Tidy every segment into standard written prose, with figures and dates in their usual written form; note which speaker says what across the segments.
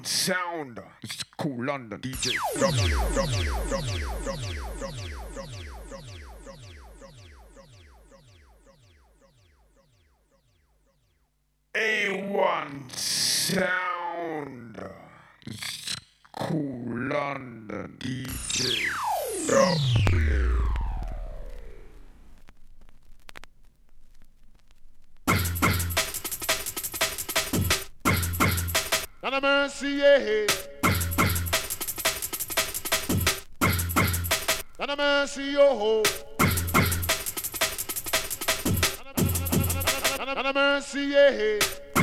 Speaker 1: Sound. It's Cool London. DJ. A1 Sound. It's Cool London. DJ. W.
Speaker 2: And a mercy, yeah. And a mercy, oh. And a mercy, yeah.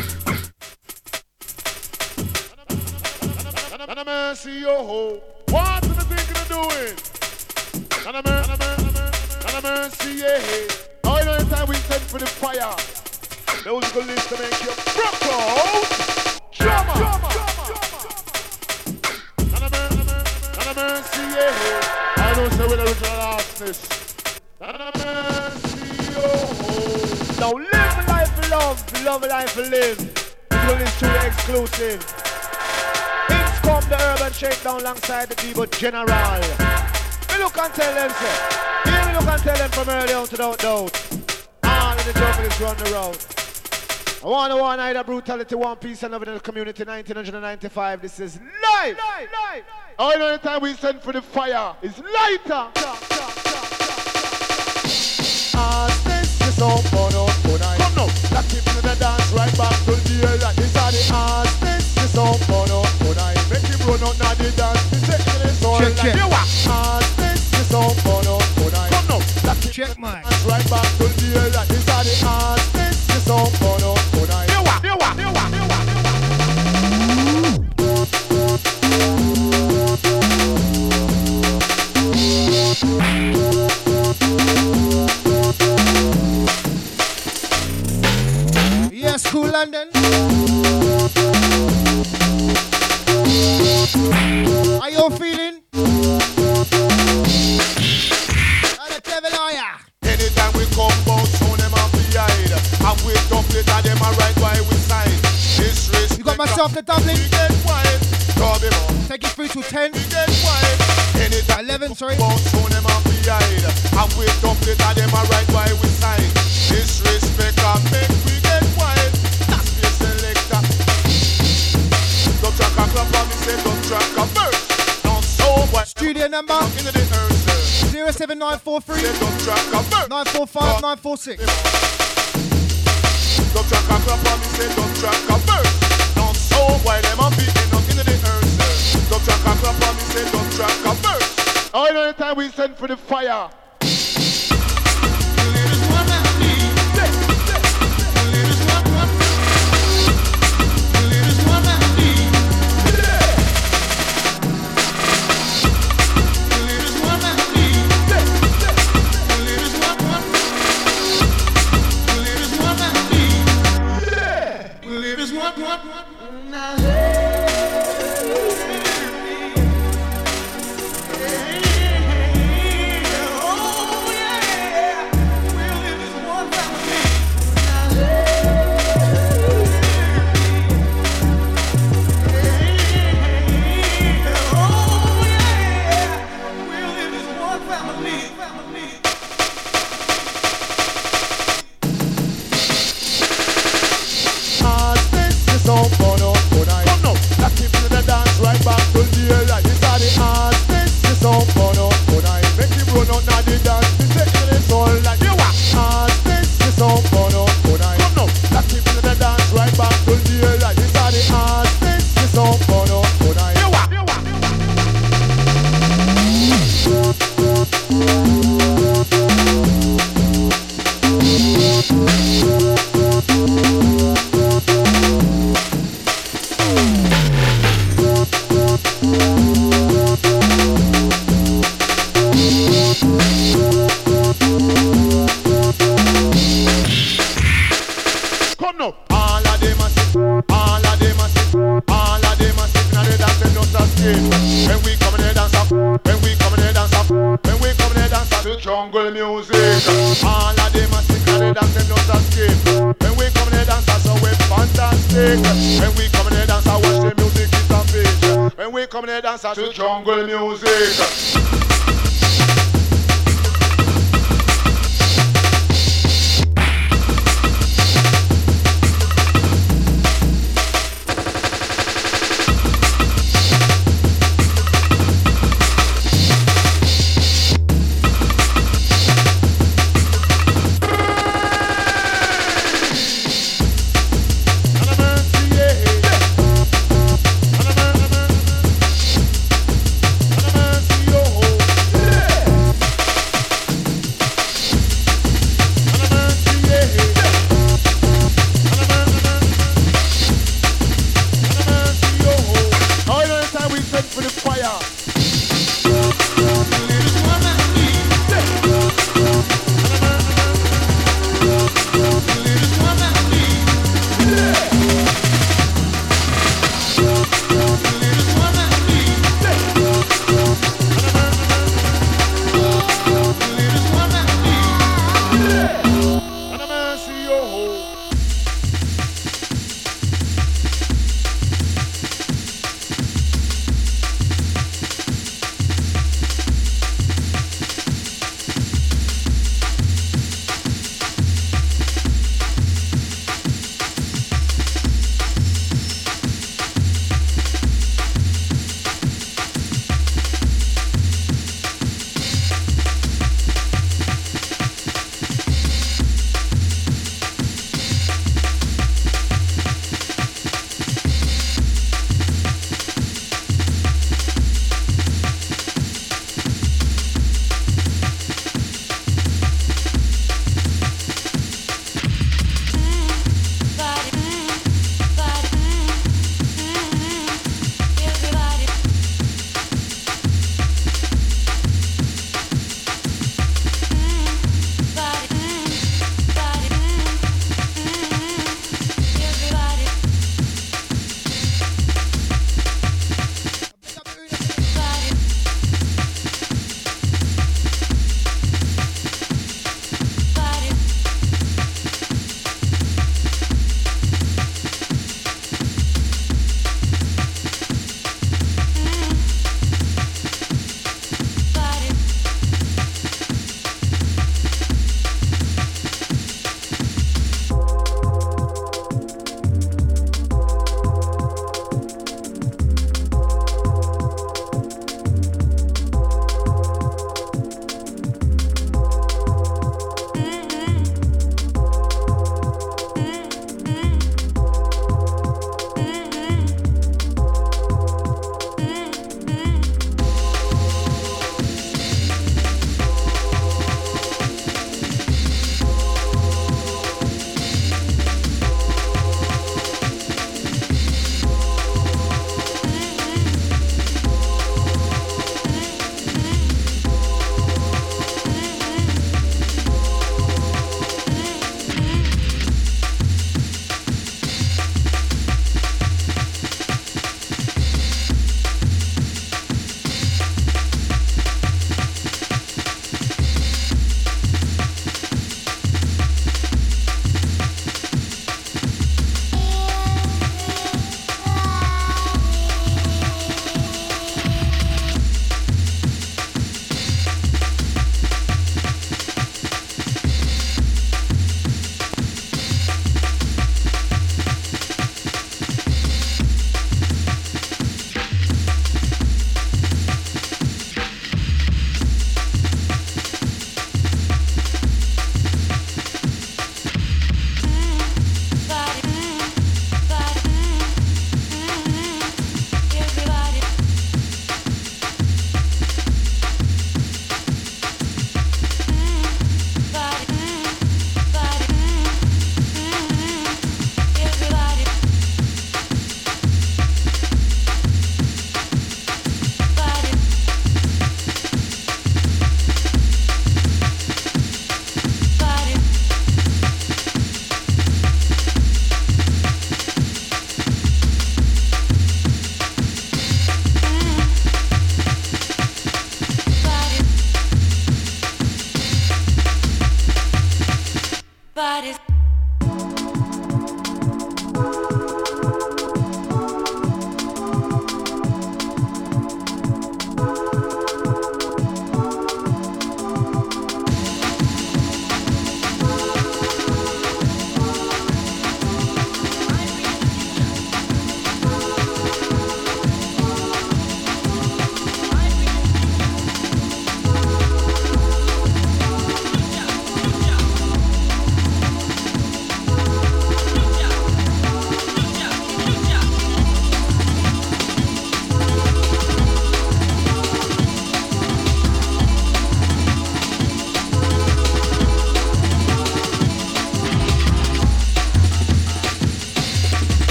Speaker 2: And a mercy, oh. What are they thinking of doing? And a mercy, yeah. All the time we send for the fire. Those go list to make you broke out. Drama. And a mercy, yeah. I don't say with original artist. And a mercy, oh. Now live life for love life for live. This is truly exclusive. Things come the urban shakedown alongside the people general. Me look and tell them, sir. Here me look and tell them from early on to doubt. All of the jungles run the road. I want to one either brutality, one peace and love in the community 1995. This is live. All the time we send for the fire is lighter. This is all for no tonight. Come now, that keep in the dance right back to the air. This are the this is all for no tonight. Make him run out now the dance. This is all like this is all for no tonight. Come now, that keep in the dance right back to the air. This are the this is all for no tonight.
Speaker 3: Yes, Cool London. How you feeling?
Speaker 2: Anytime we come out, so them a behind. And we dump it and them a right by we side. Disrespect.
Speaker 3: You got myself the Dublin.
Speaker 2: We get wild.
Speaker 3: Take it 3 to 10.
Speaker 2: We get wild. Anytime
Speaker 3: 11, sorry.
Speaker 2: We come out, so them a behind. And we dump it and them a right by we side. Disrespect and make we get wild. That's the selector. Don't track a clap on me, say don't track a verse. Don't so what.
Speaker 3: Studio number
Speaker 2: Into the earth.
Speaker 3: 07943 945 946.
Speaker 2: Don't track a clap on me, say don't track a verse. Don't so why them a beating up into the earth. Don't track a clap on me, say don't track a verse. All the time we send for the fire. Jungle music, all of them are sick and they dance and don't escape. When we come in the dance, so we fantastic. When we come in the dance, I watch the music, it's a coming here dance to jungle music.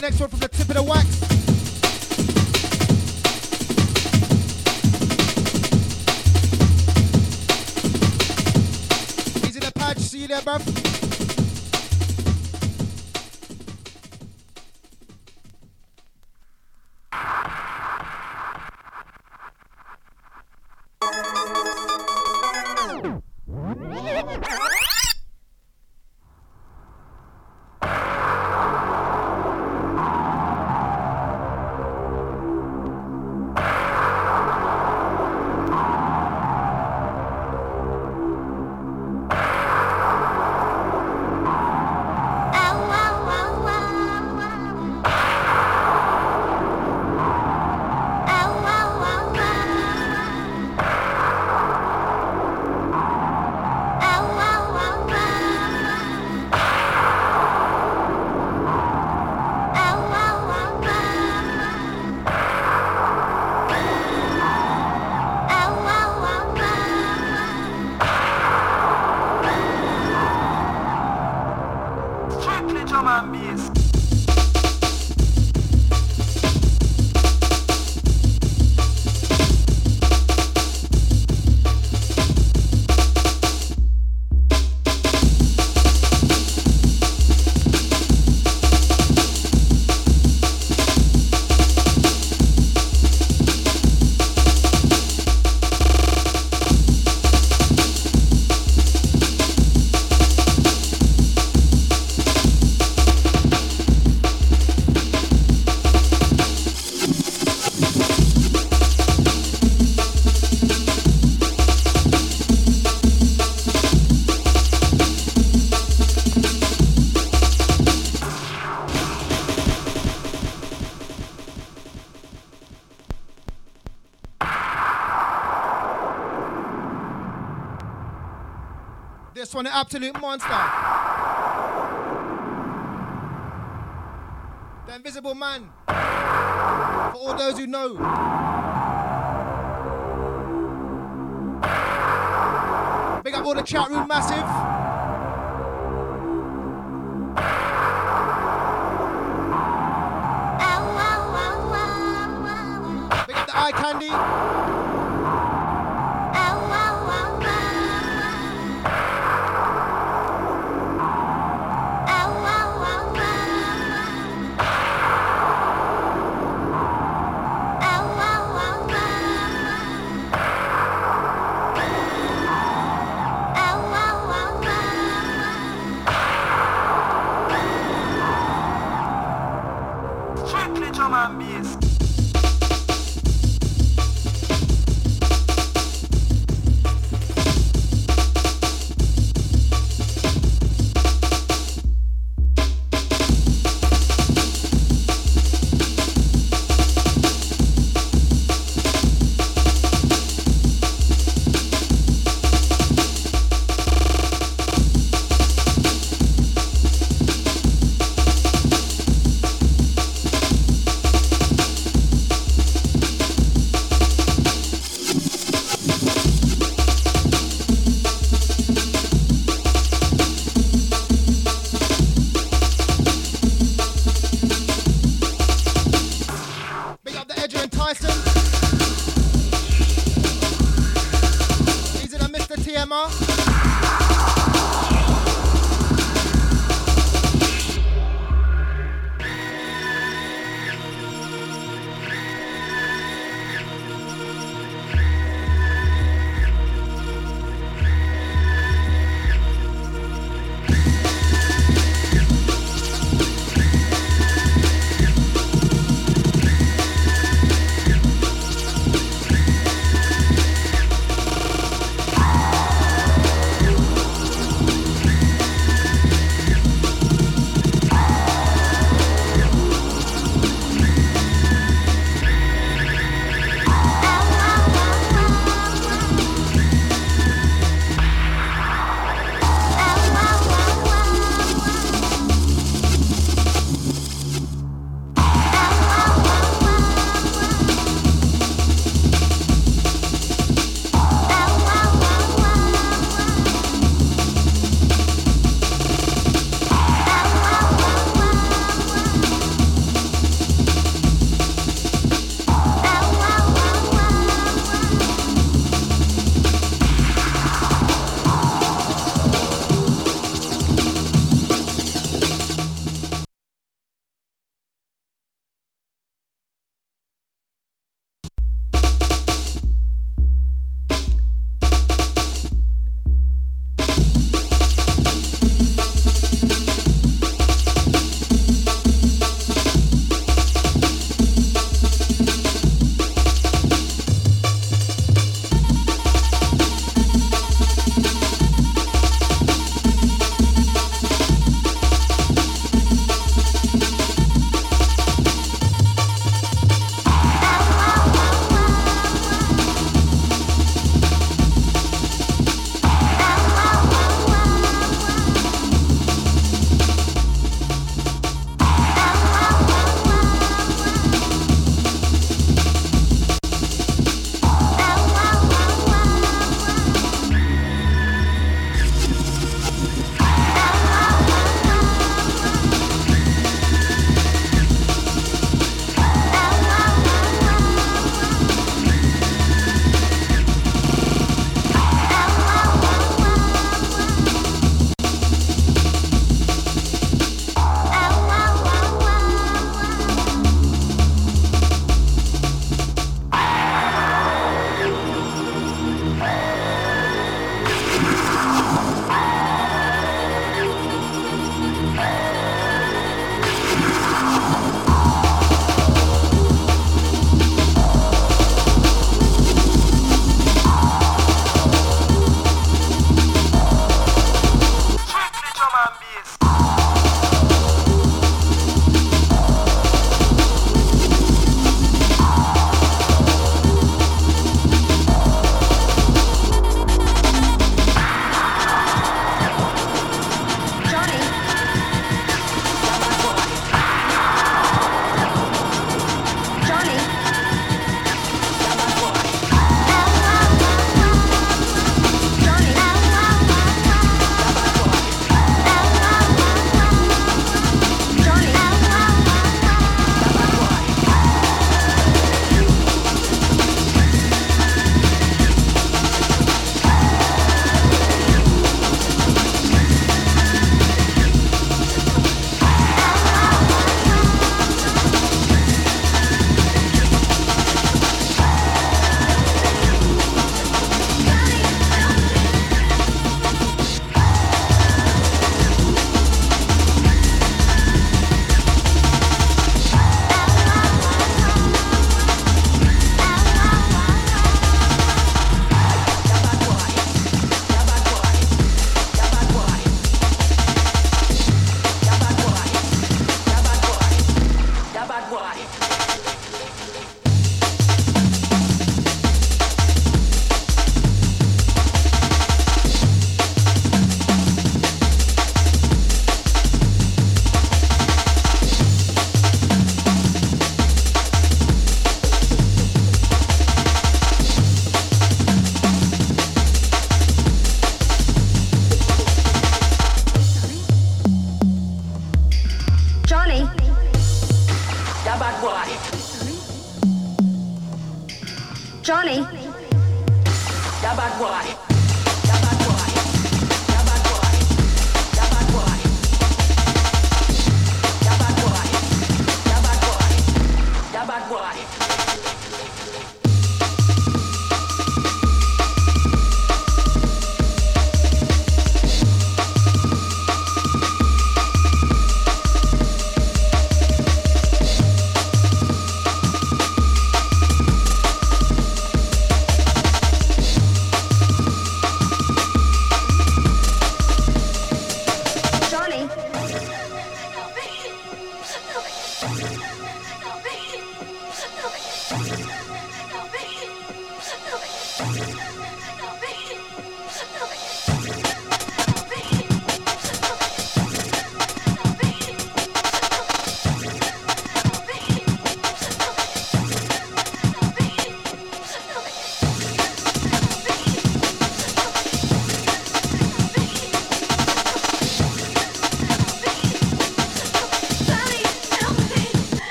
Speaker 3: next one from the tip of the wax. He's in the patch. See you there, bruv. This one, the absolute monster. The Invisible Man. For all those who know. Big up all the chat room massive. Big up the eye candy.
Speaker 4: Johnny.
Speaker 5: Da bad boy. Da bad boy. Da bad boy. Da bad boy. Da bad boy. Da bad boy. Da bad boy.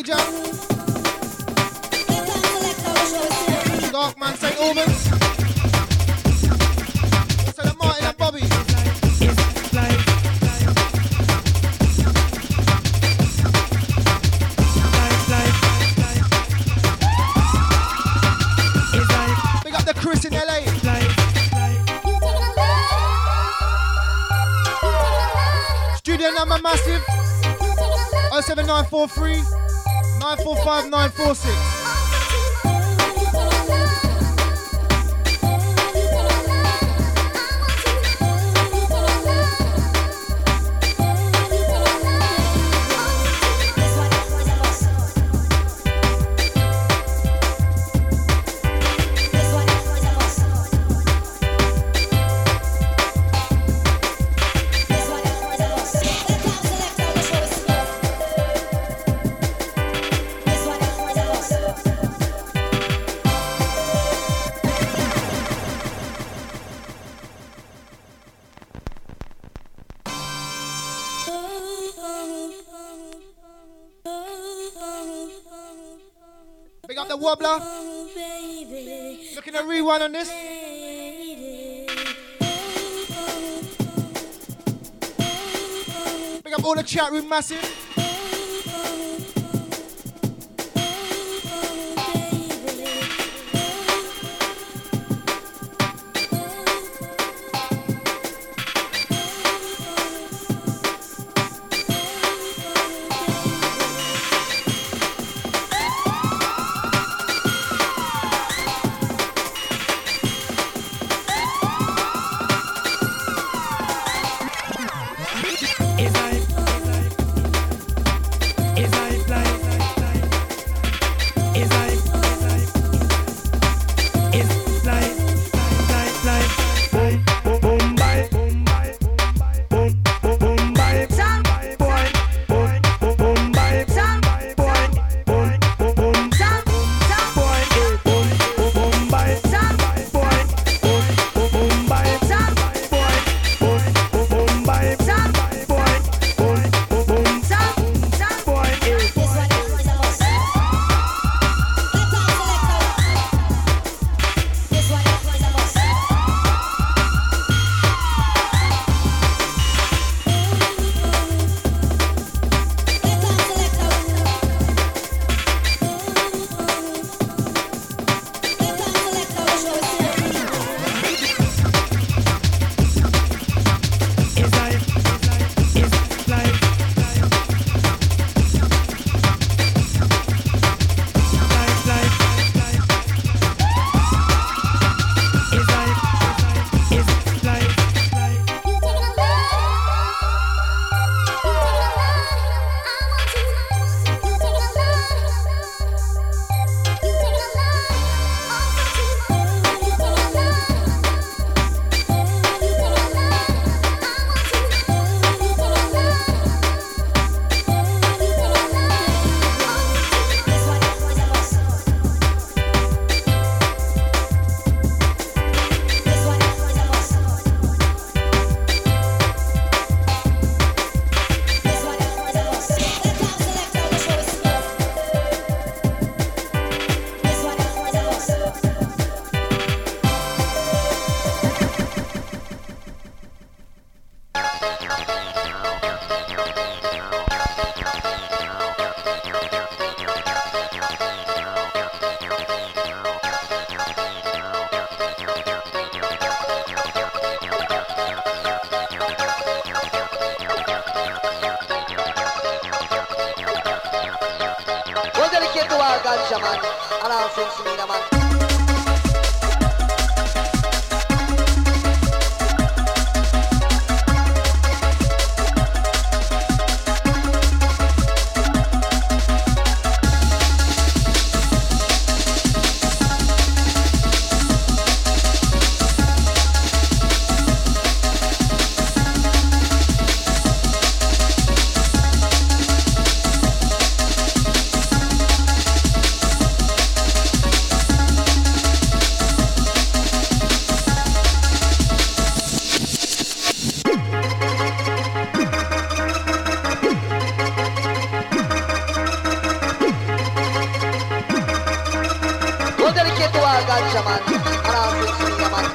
Speaker 3: Major. Darkman St. Albans. Also the Martin and Bobby. Big up the Chris in LA. Studio number massive 07943 945 946. Big up the wobbler. Looking at rewind on this. Big up all the chat room massive.
Speaker 4: ganja man, and all things to me the man. ganja man. And all things to me, man.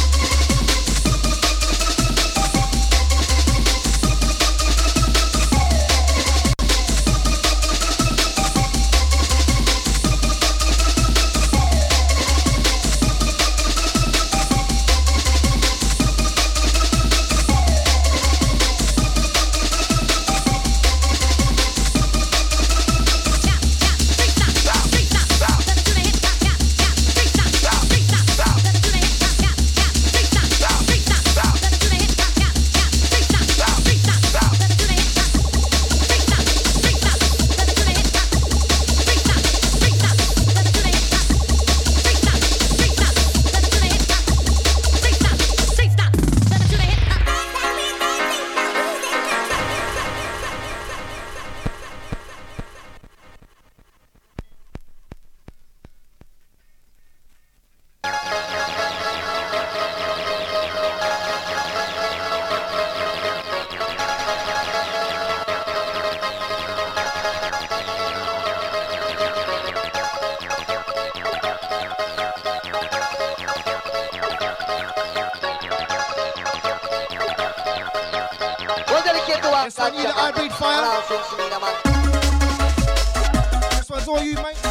Speaker 3: Yes, I need an hybrid fire. This one's all you, mate.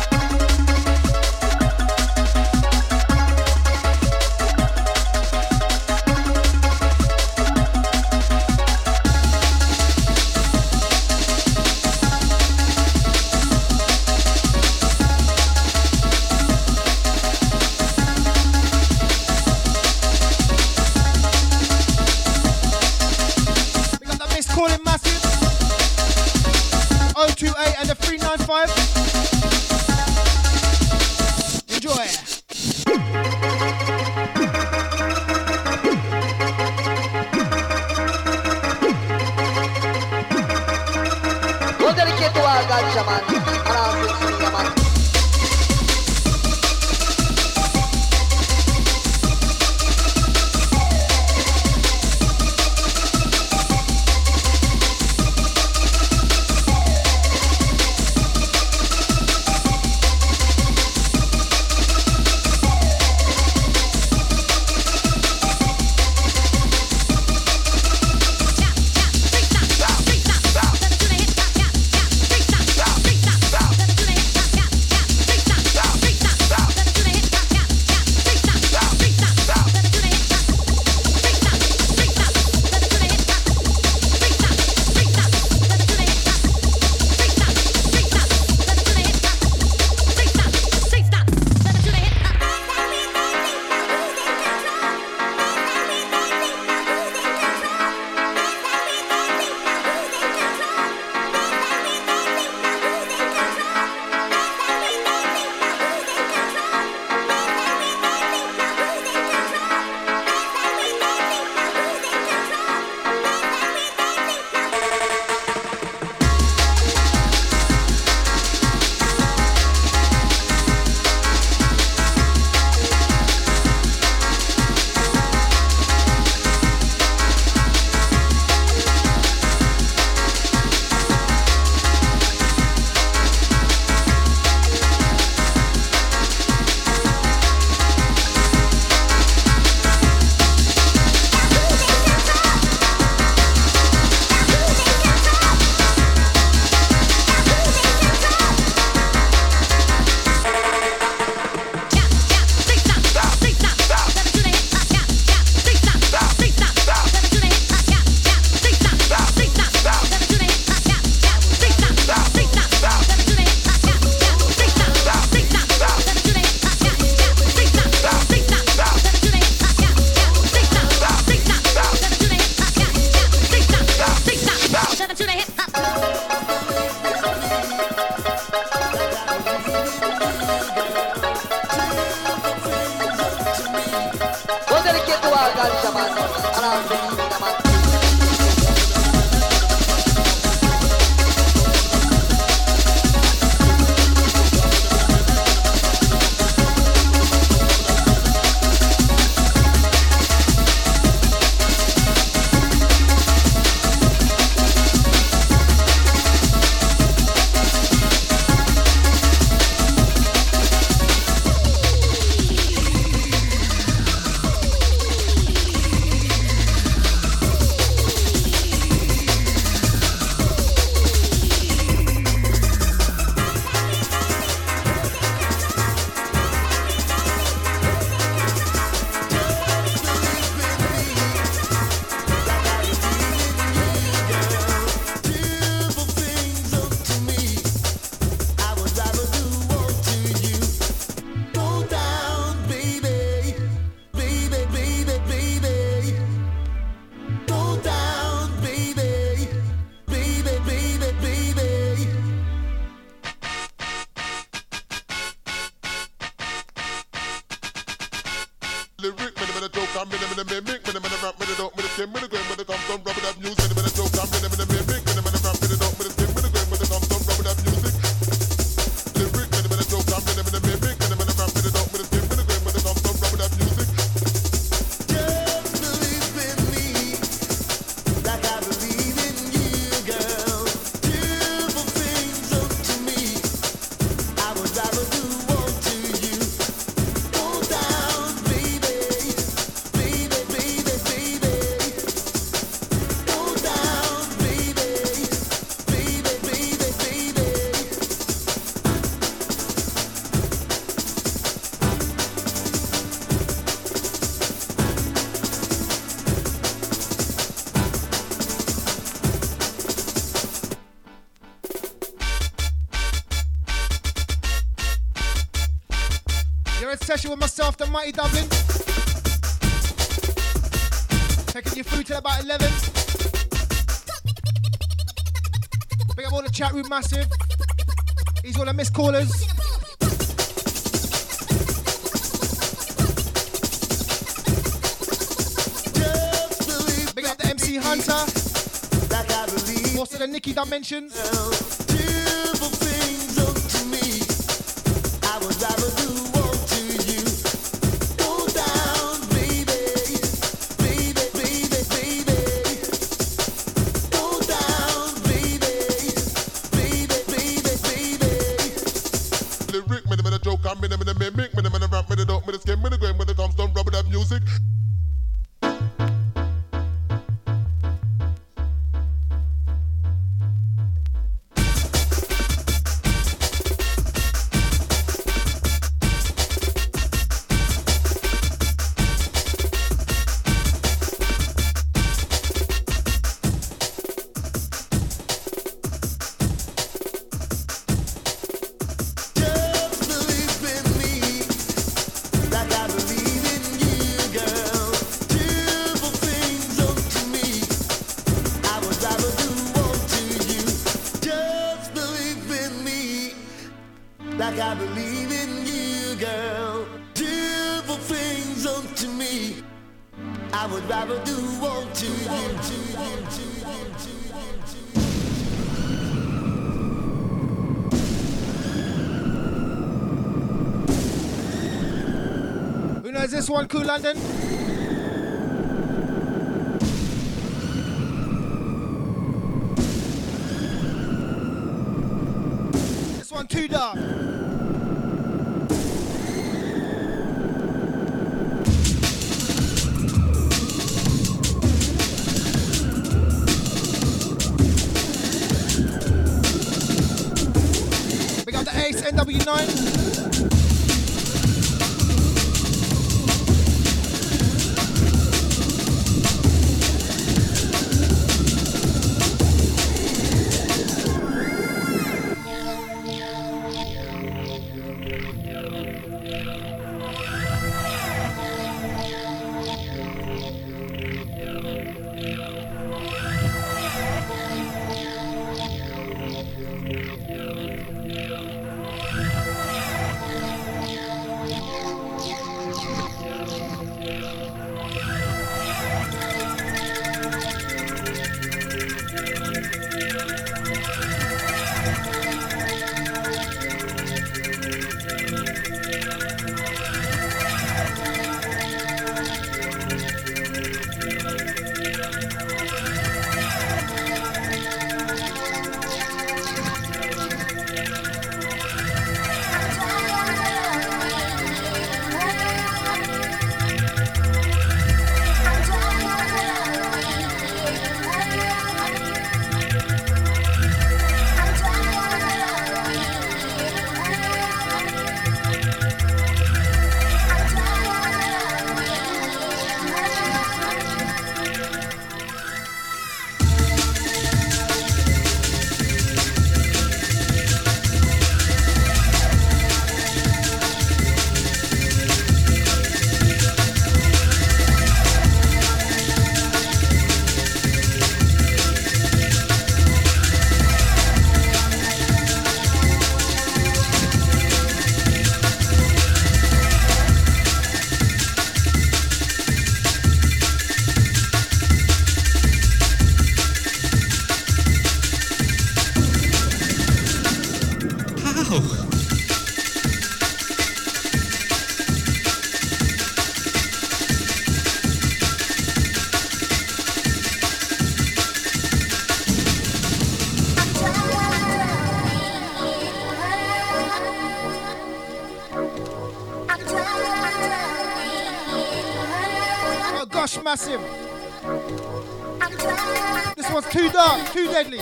Speaker 3: Calling massive 028 and the 395. Enjoy.
Speaker 4: We'll dedicate to our ganja man and all things to me, man.
Speaker 2: skin with the grain when it comes from rubber that music. With the joke, I'm rhythm in the mimic, when I'm in the rap, with it up with the skin with the grain when it comes from rubber that music. Lyric, when I'm in the joke, I'm rhythm in the mimic, when I'm in the rap, with it up with the skin with the grain when it comes from rubber that music.
Speaker 6: Just believe in me, like I believe in you, girl. Beautiful things unto me, I would rather do all to you. Go down, baby, baby, baby, baby. Go down, baby, baby, baby, baby.
Speaker 3: You're in session with myself, the Mighty Dublin. Taking you through till about 11. Big up all the chat room massive. These all the missed callers.
Speaker 6: Just believe
Speaker 3: Big up the MC Hunter.
Speaker 6: like I believe.
Speaker 3: Also the Nikki Dimensions.
Speaker 6: Beautiful things unto me, I would rather do all to you. Go down, baby, baby, baby, baby. Go down, baby, baby, baby, baby.
Speaker 2: Lyric, when I'm in the joke, I'm rhythm in the mimic, when I'm in the rap, with it up with the skin with the grain when it comes from rubber that music.
Speaker 6: Just believe in me, like I believe in you, girl. Beautiful things unto me, I would rather do all to you. Just believe in me, like I believe in you, girl. Beautiful things unto me, I would rather do all to you.
Speaker 3: Who knows this one, Cool London? This one, Too Dark. Big up the Ace, NW9. Massive. This one's too dark, too deadly.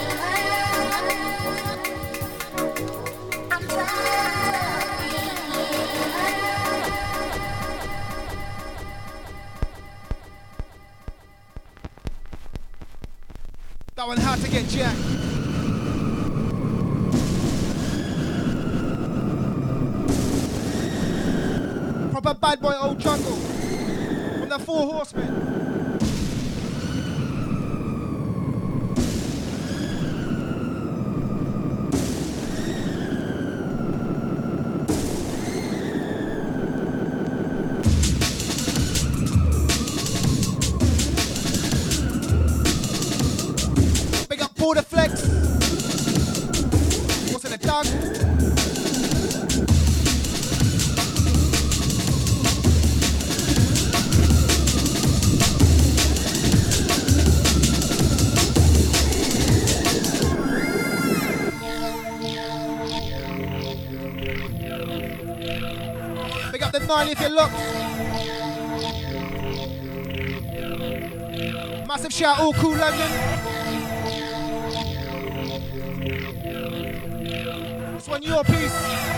Speaker 3: That one, How to Get Jacked. Proper bad boy old jungle from the Four Horsemen. Big up Border Flex. What's in the dog? Big up the 9 if you're locked. Massive shout, all cool London. This one your piece.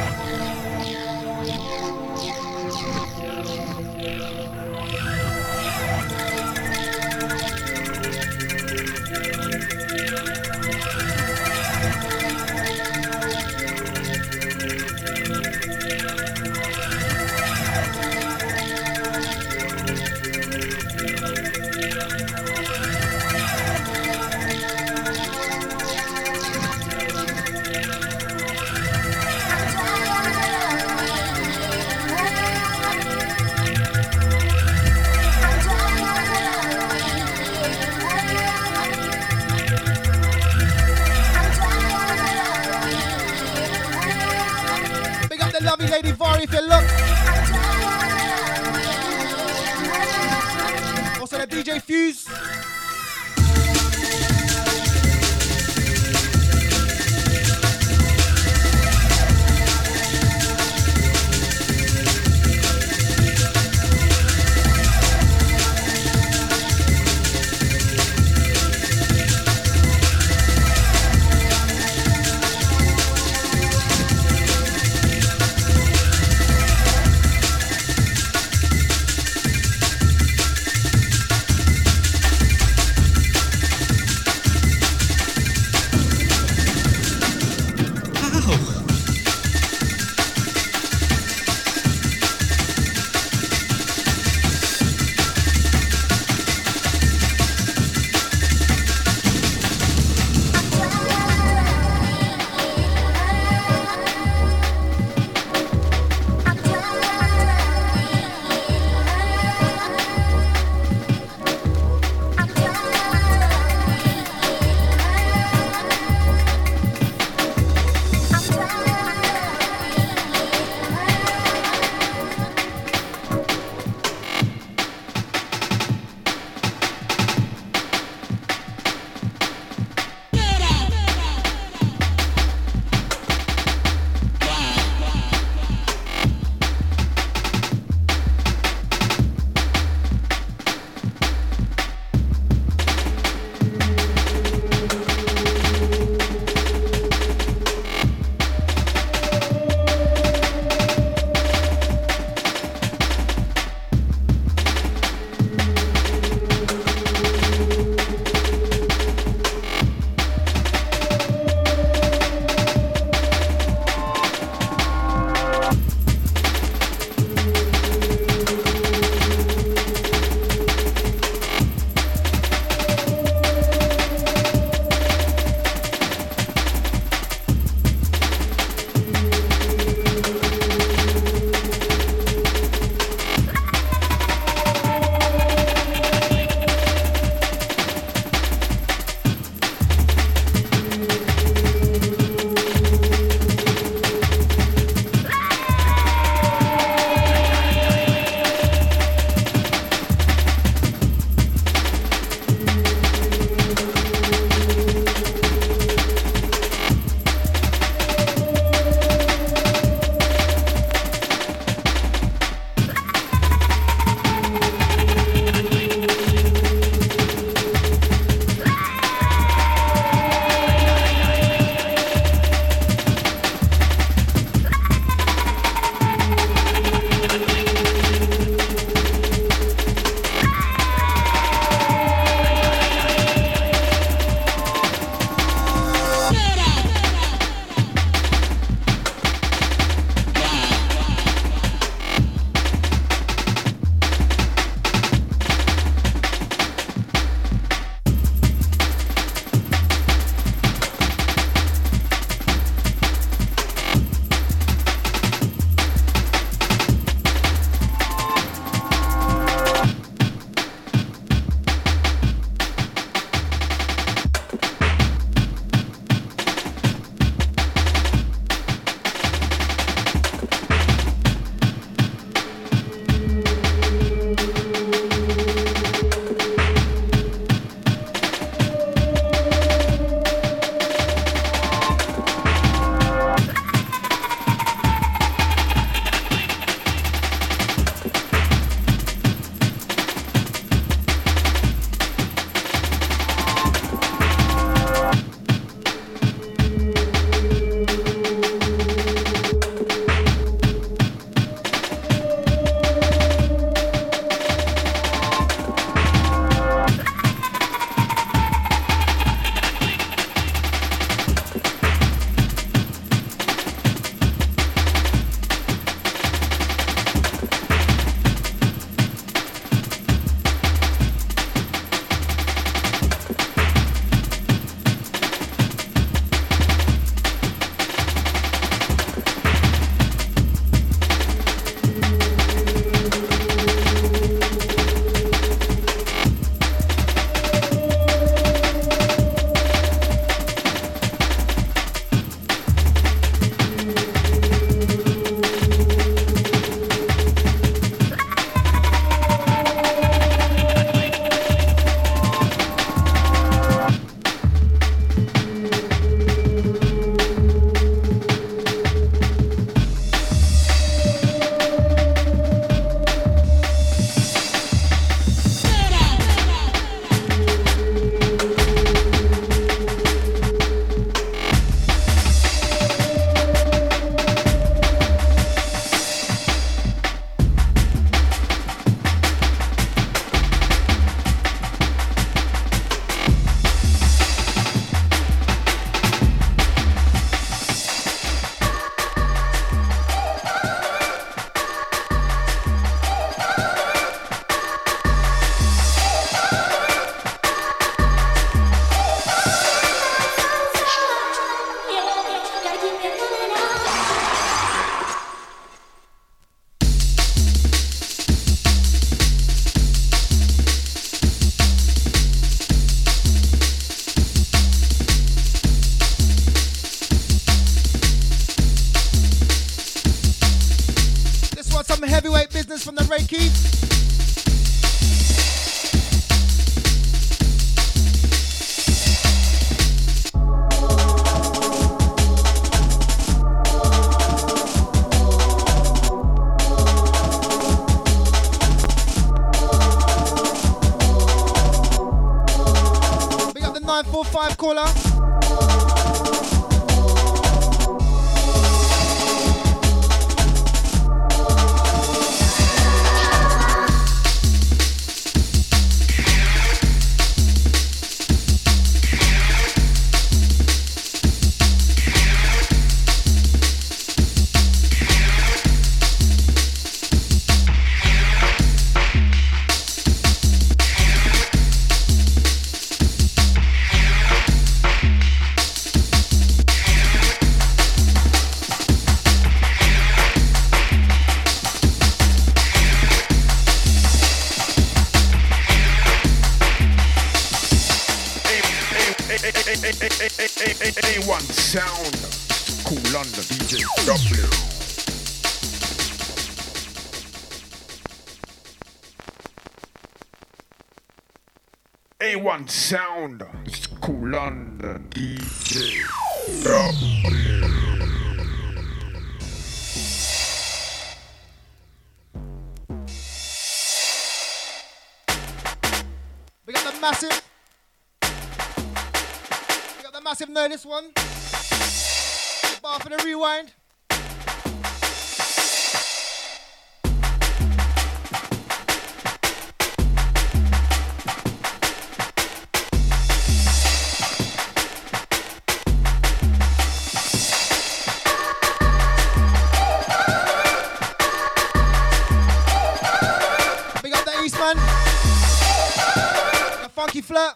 Speaker 3: Lovely Lady Vari if you look. Also the DJ Fuse. this from the Ray Keith. We got the 945 caller.
Speaker 1: A1 sound. Cool London DJ W. A1 sound. Cool London DJ W.
Speaker 3: We got the massive. We got the massive know this one. The bar for the rewind. We got the Eastman. The funky flirt.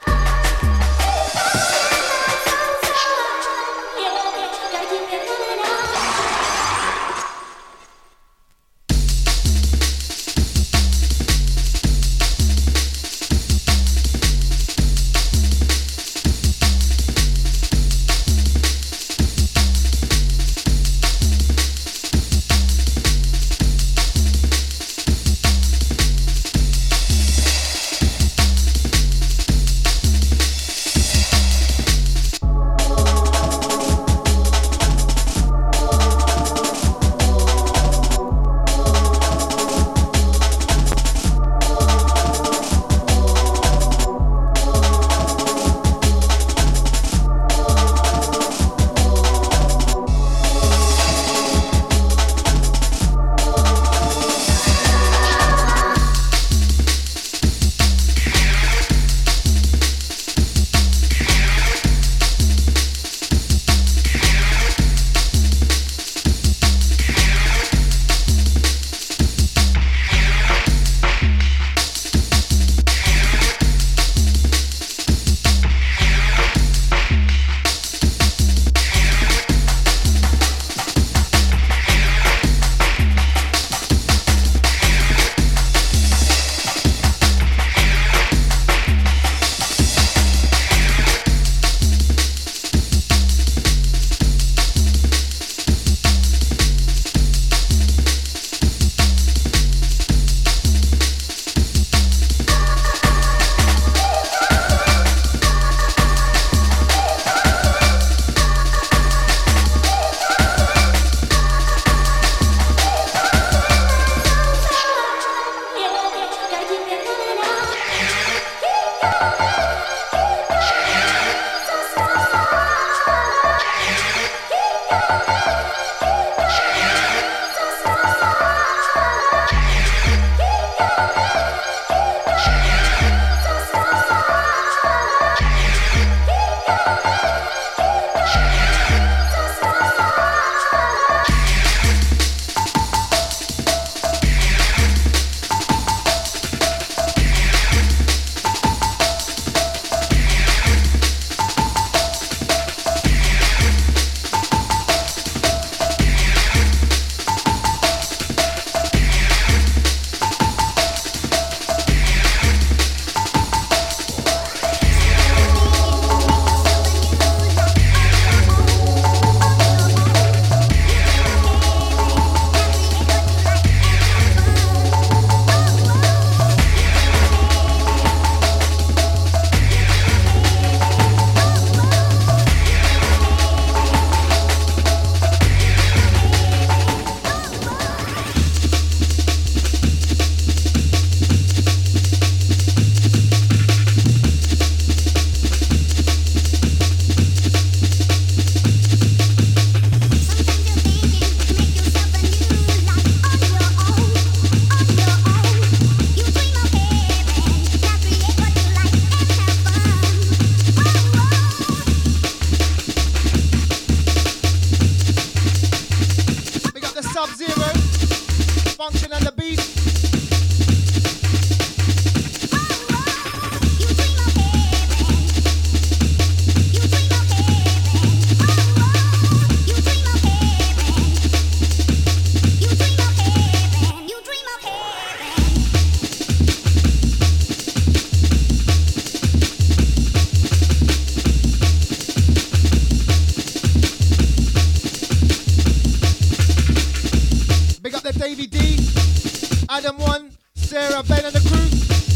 Speaker 3: Adam 1, Sarah, Ben and the crew.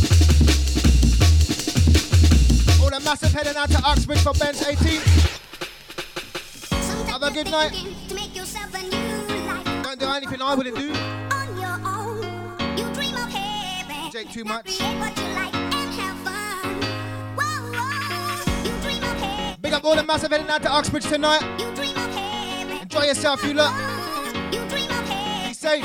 Speaker 3: All the massive heading out to Uxbridge for Ben's 18th. Have a good night. Don't do anything I wouldn't do. Jake too much. Big up all the massive heading out to Uxbridge tonight. Enjoy yourself, you lot. Be safe.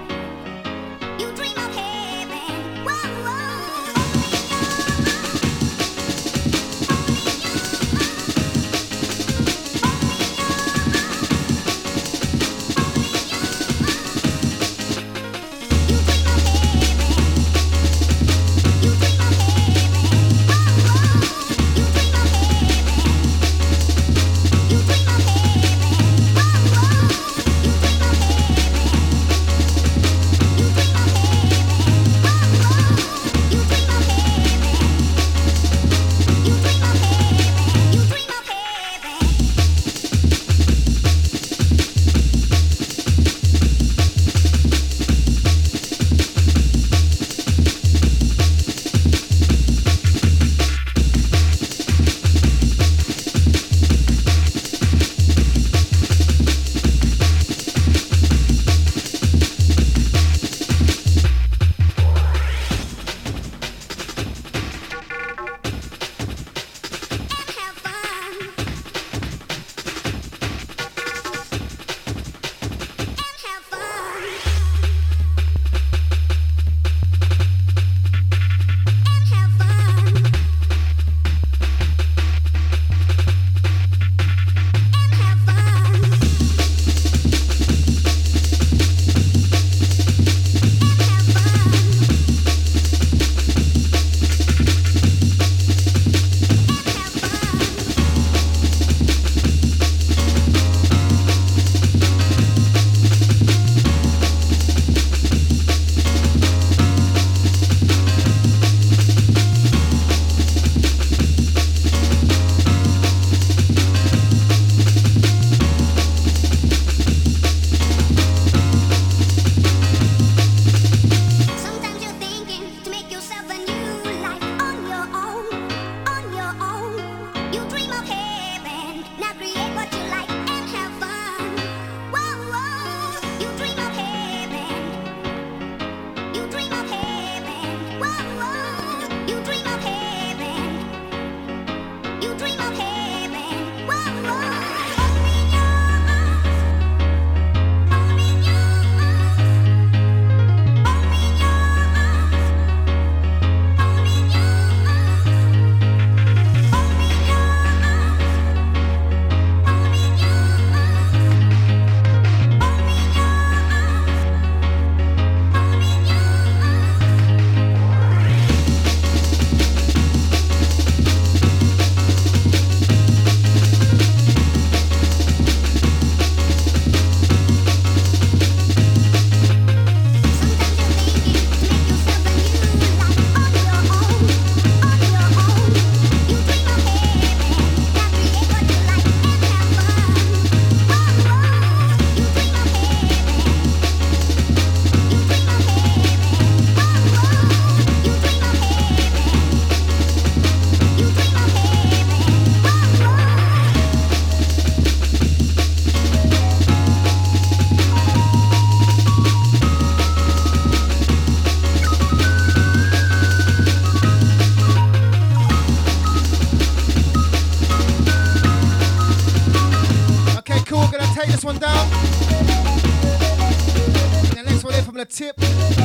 Speaker 3: Tip.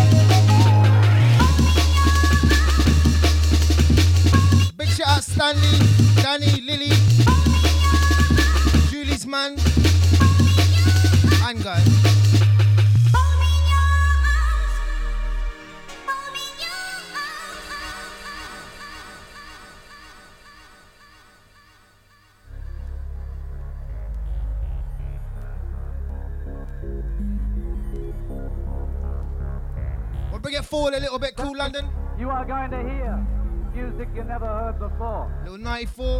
Speaker 3: Big shout out Stanley, Danny, Lily, Julie's man, and guys. Bring it forward a little bit, Cool London.
Speaker 7: You are going to hear music you never heard before.
Speaker 3: Little 94.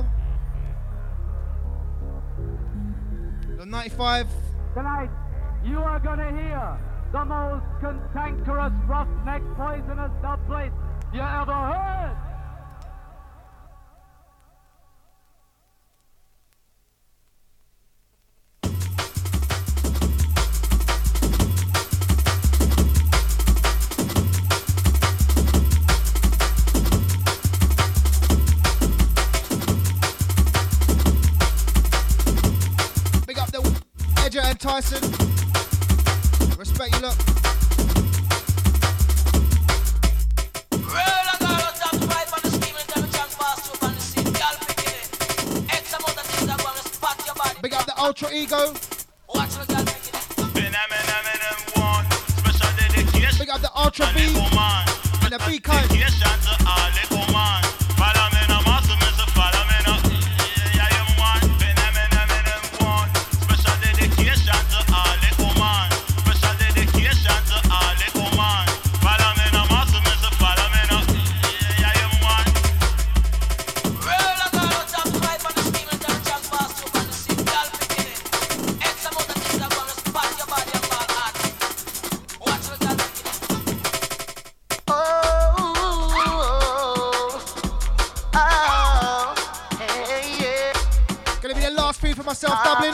Speaker 3: Little 95.
Speaker 7: Tonight, you are going to hear the most cantankerous, roughneck, poisonous dub plate you ever heard.
Speaker 3: Big up the Edger and Tyson. Respect you, look. Big up the Ultra Ego. Big up the Ultra B and the B kind. Myself, Dublin.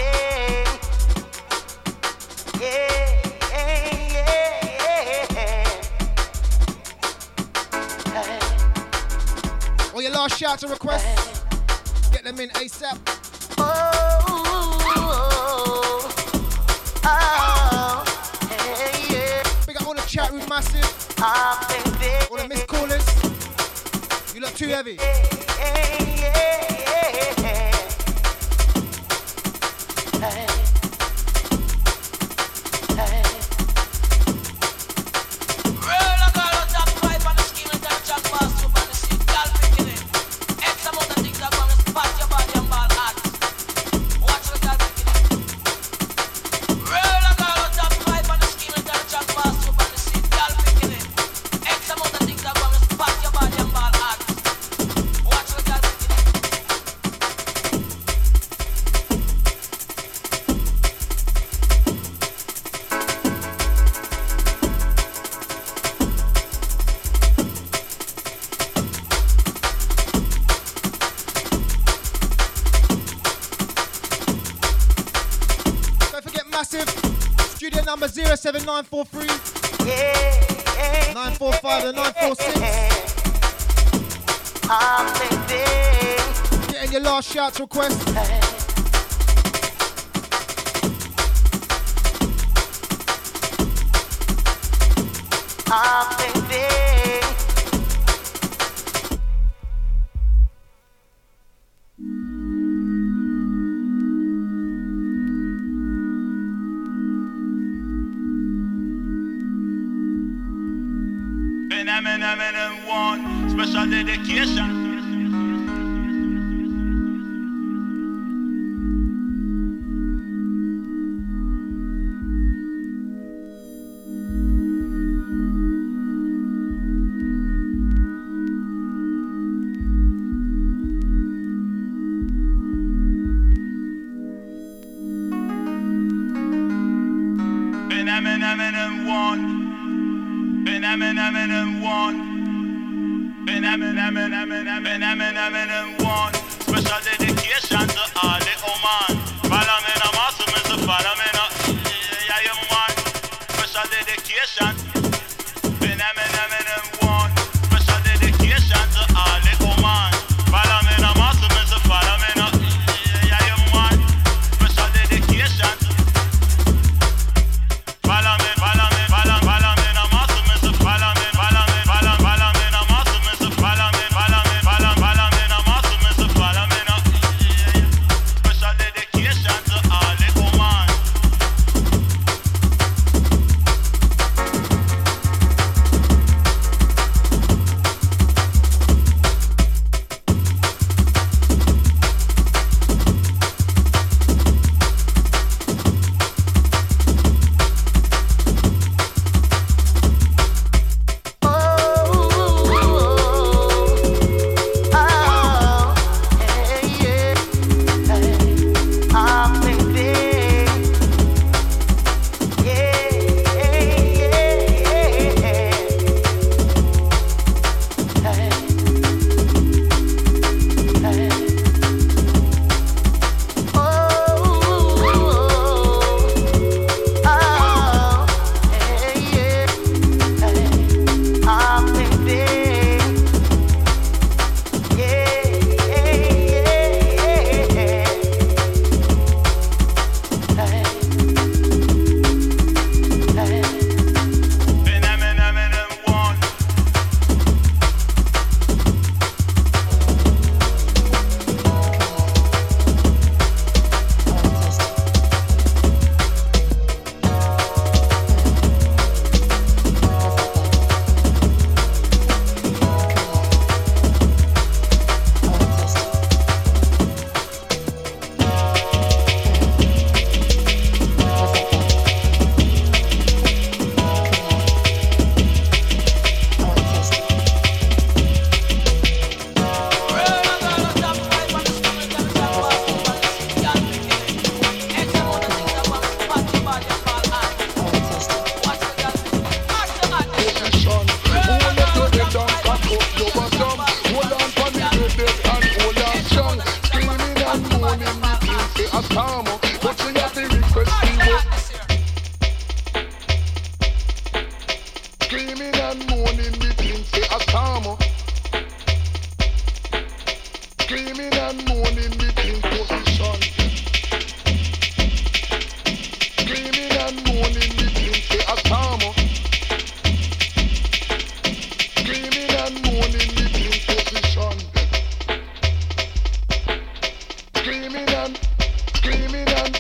Speaker 3: All your last shouts and requests, get them in ASAP. Big up all the chat room massive. All the missed callers. You look too heavy. Number 07943 945 and 946. Getting your last shouts request.
Speaker 8: One special dedication. One special dedication to all the Oman. Follow me now, master, Mr. Follow me now. Yeah, you man. Special dedication. One special dedication to all the Oman. Follow me now, master, Mr. Follow me now. Yeah, you man. Special dedication. Follow me now, master, Mr. Follow me. Follow me now, master, Mr. Follow me.
Speaker 9: time, but she got the request people. Screaming and moaning, the thing say a time. Screaming and moaning, the thing position. Screaming and moaning, the thing say a time. Screaming and moaning, the thing position. Screaming and screaming and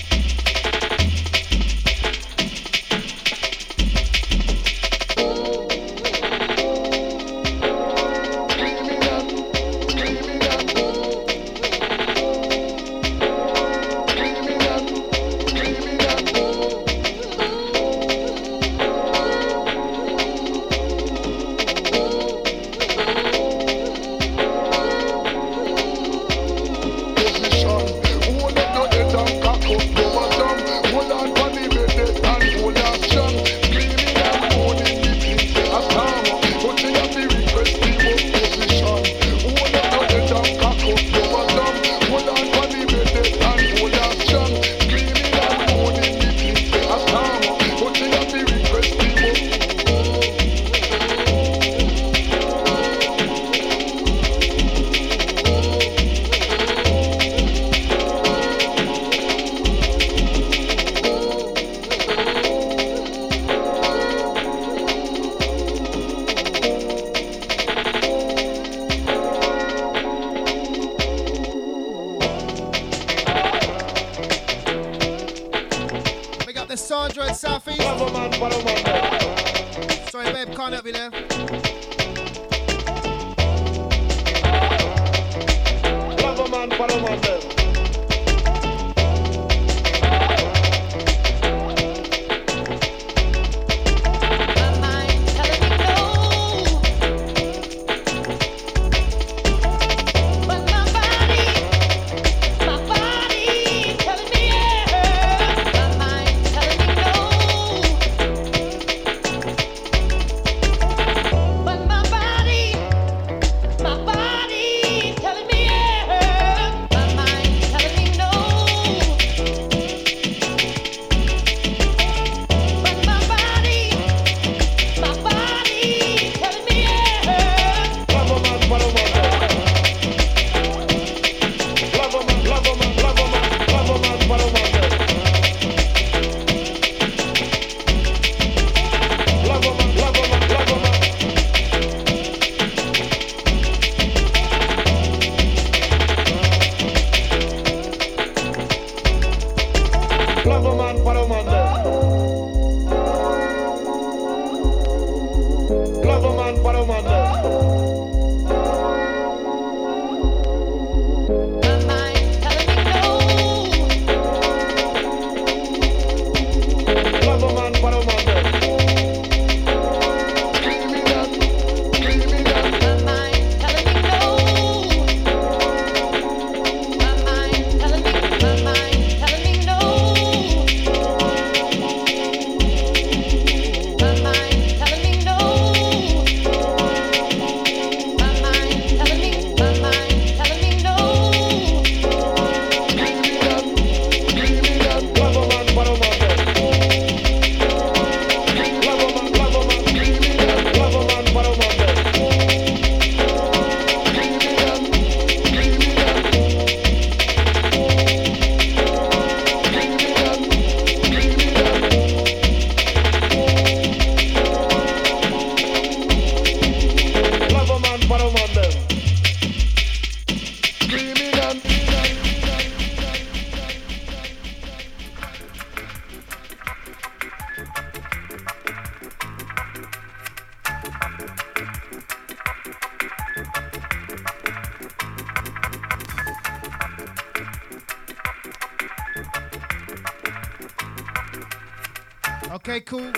Speaker 3: Okay, cool.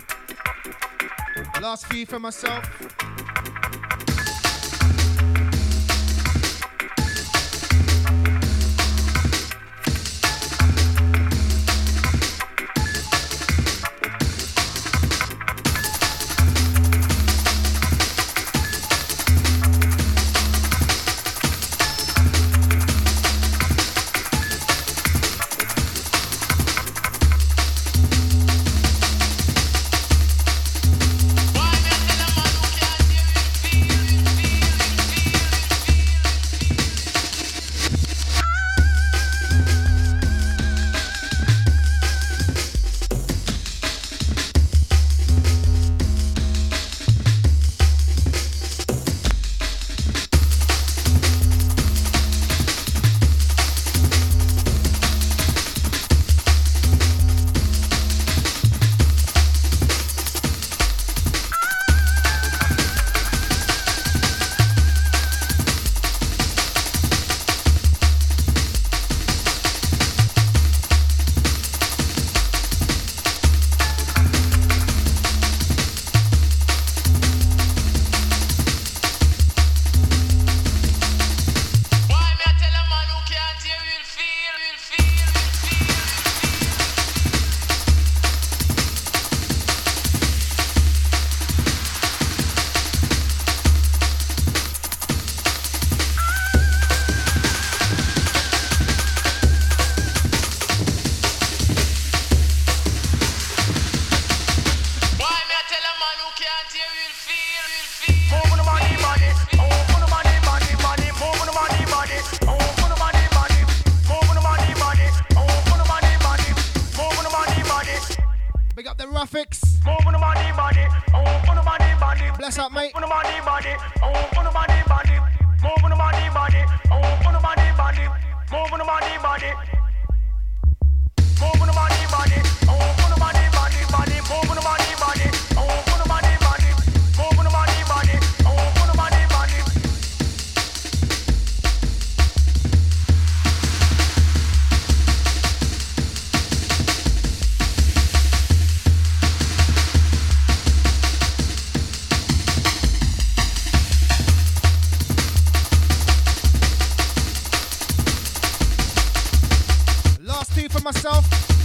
Speaker 3: Last few for myself. fix.
Speaker 10: Move on the body, body. Oh, on the body, body.
Speaker 3: Bless up, mate.
Speaker 10: On the body, body. Oh, on the body, body. Move on the body, body. Oh, on the body, body. Move on the body, body. Move on the body, body. Oh, on the body, body, body. Move on the body, body. Oh, on the body, body. Move on the body, body. Oh, on the body, body.
Speaker 3: Last two for myself.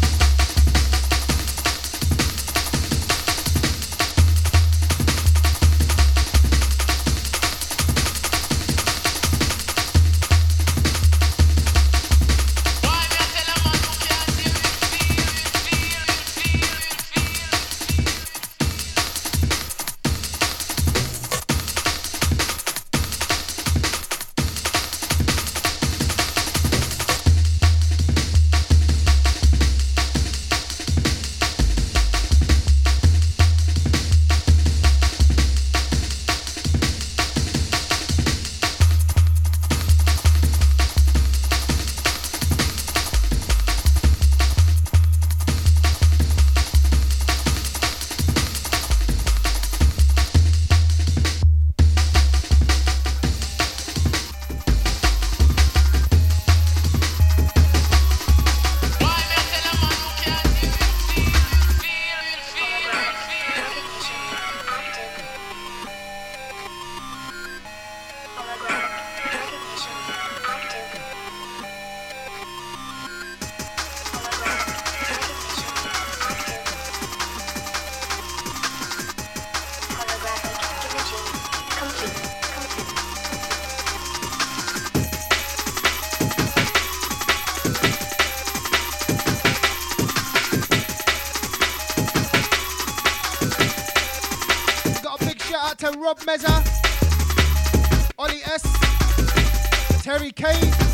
Speaker 3: Rob Meza, Ollie S, Terry K,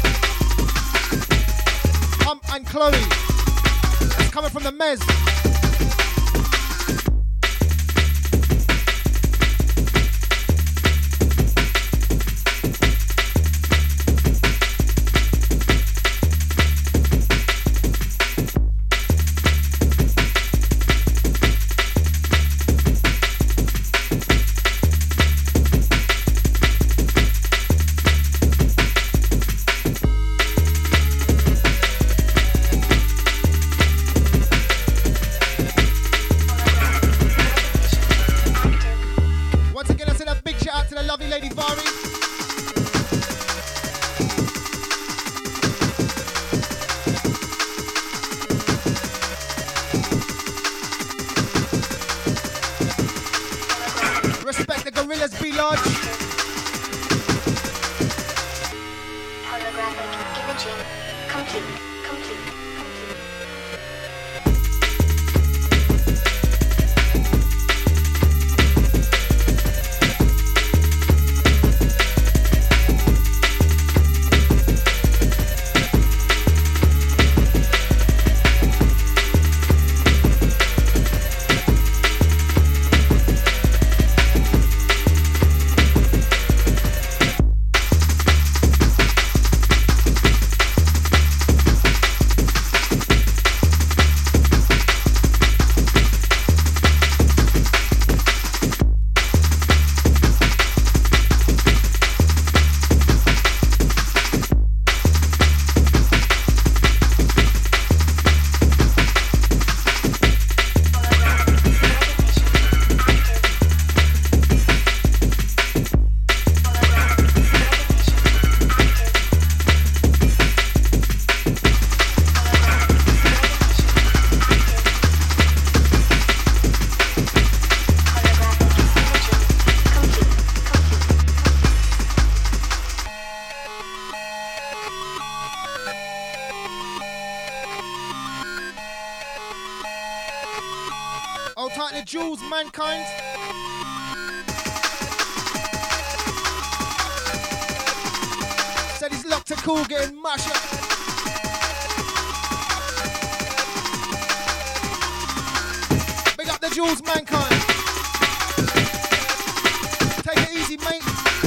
Speaker 3: and Chloe. That's coming from the Mez. Jules Mankind. Said he's locked to cool getting mashed up. Big up the Jules Mankind. Take it easy, mate.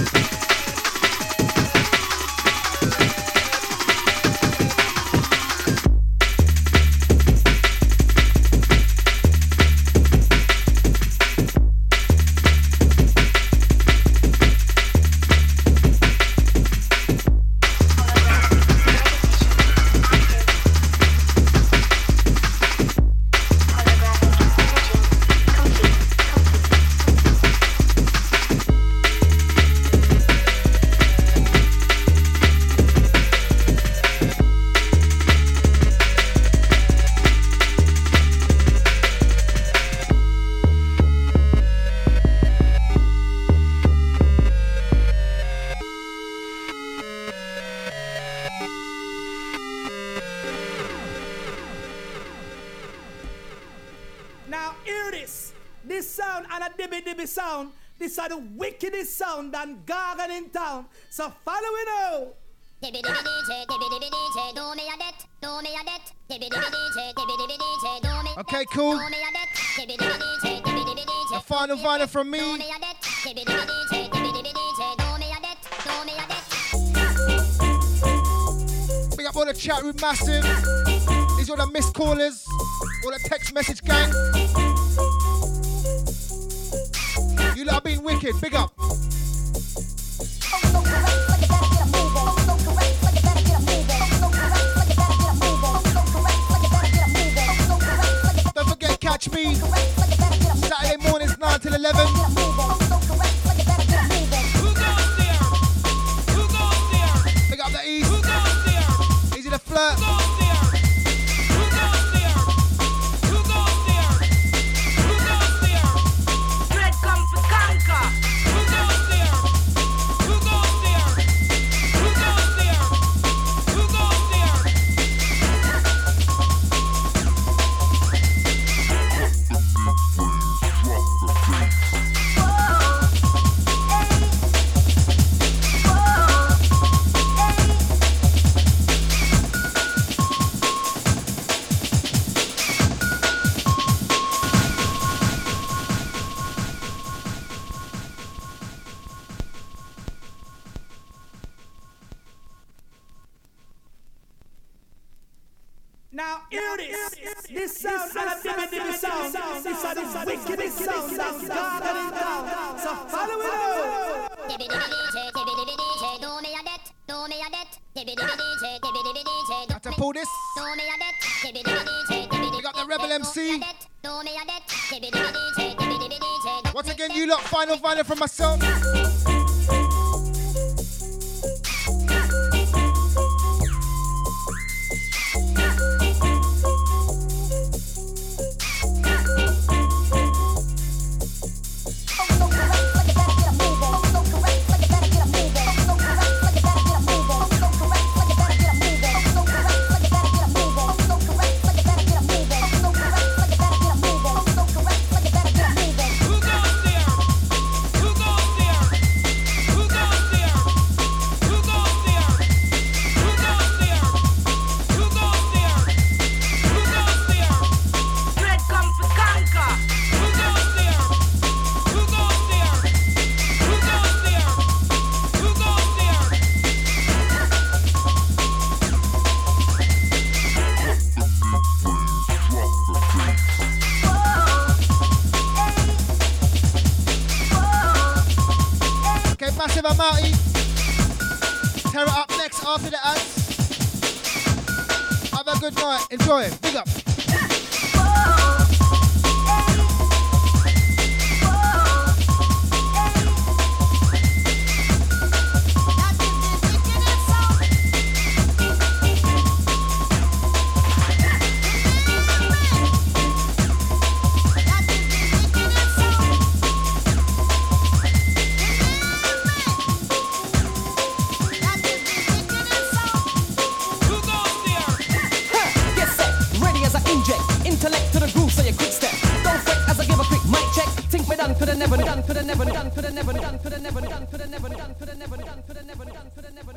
Speaker 11: Now hear this. This sound and a dibby dibby sound. This are the wickedest sound and gargan in town. So follow it now.
Speaker 12: Dibby dibby DJ, dibby dibby DJ, do me a det, do me a det. Dibby dibby DJ, dibby dibby DJ, do me.
Speaker 3: Okay, cool.
Speaker 12: Do me a det, dibby dibby DJ, dibby dibby DJ.
Speaker 3: The final vinyl from me.
Speaker 12: Do me a det, dibby dibby DJ, dibby dibby DJ, do me a det, do me a det.
Speaker 3: Big up all the chat room massive. These are the missed callers. All the text message gang. You lot are being wicked. Big up. Don't forget, catch me Saturday mornings 9 till 11.
Speaker 11: Who goes there? Who goes there?
Speaker 3: Big up the East.
Speaker 11: Who goes there?
Speaker 3: Easy to flirt.
Speaker 11: Who goes there? Who goes there? Who goes there? Who goes there? Dread come to conquer. Who goes there? Who goes there? Who goes there? Who goes there? Now hear this. This sound and a dibby dibby sound. This are the wickedest sound that's garden in town. So follow it out.
Speaker 12: Dibby dibby DJ, dibby dibby DJ, do me a det, do me a det. Dibby dibby DJ, dibby dibby DJ, do
Speaker 3: Have to pull this.
Speaker 12: me a det, dibby dibby DJ, dibby dibby.
Speaker 3: We got the Rebel MC.
Speaker 12: Do me a det, dibby dibby DJ, dibby dibby DJ.
Speaker 3: Once again, you lot, final vinyl from myself.
Speaker 11: Who goes there? Who goes there? Who goes there? Who goes there? Who goes there? Who goes there? Who goes there? Dread come to conquer. Who goes there? Who goes there? Who goes there? Who goes there?
Speaker 3: Okay, massive, I'm outie. Tear it up next after the ads. Have a good night. Enjoy. Big up.
Speaker 11: Who goes there?
Speaker 13: Get set, ready as I inject intellect to the groove, so you quick step. Don't fret as I give a quick mic check. Think me done, coulda never done, coulda never done, coulda never done, coulda never done, coulda never done, coulda never done, coulda never done, coulda never done, coulda never done.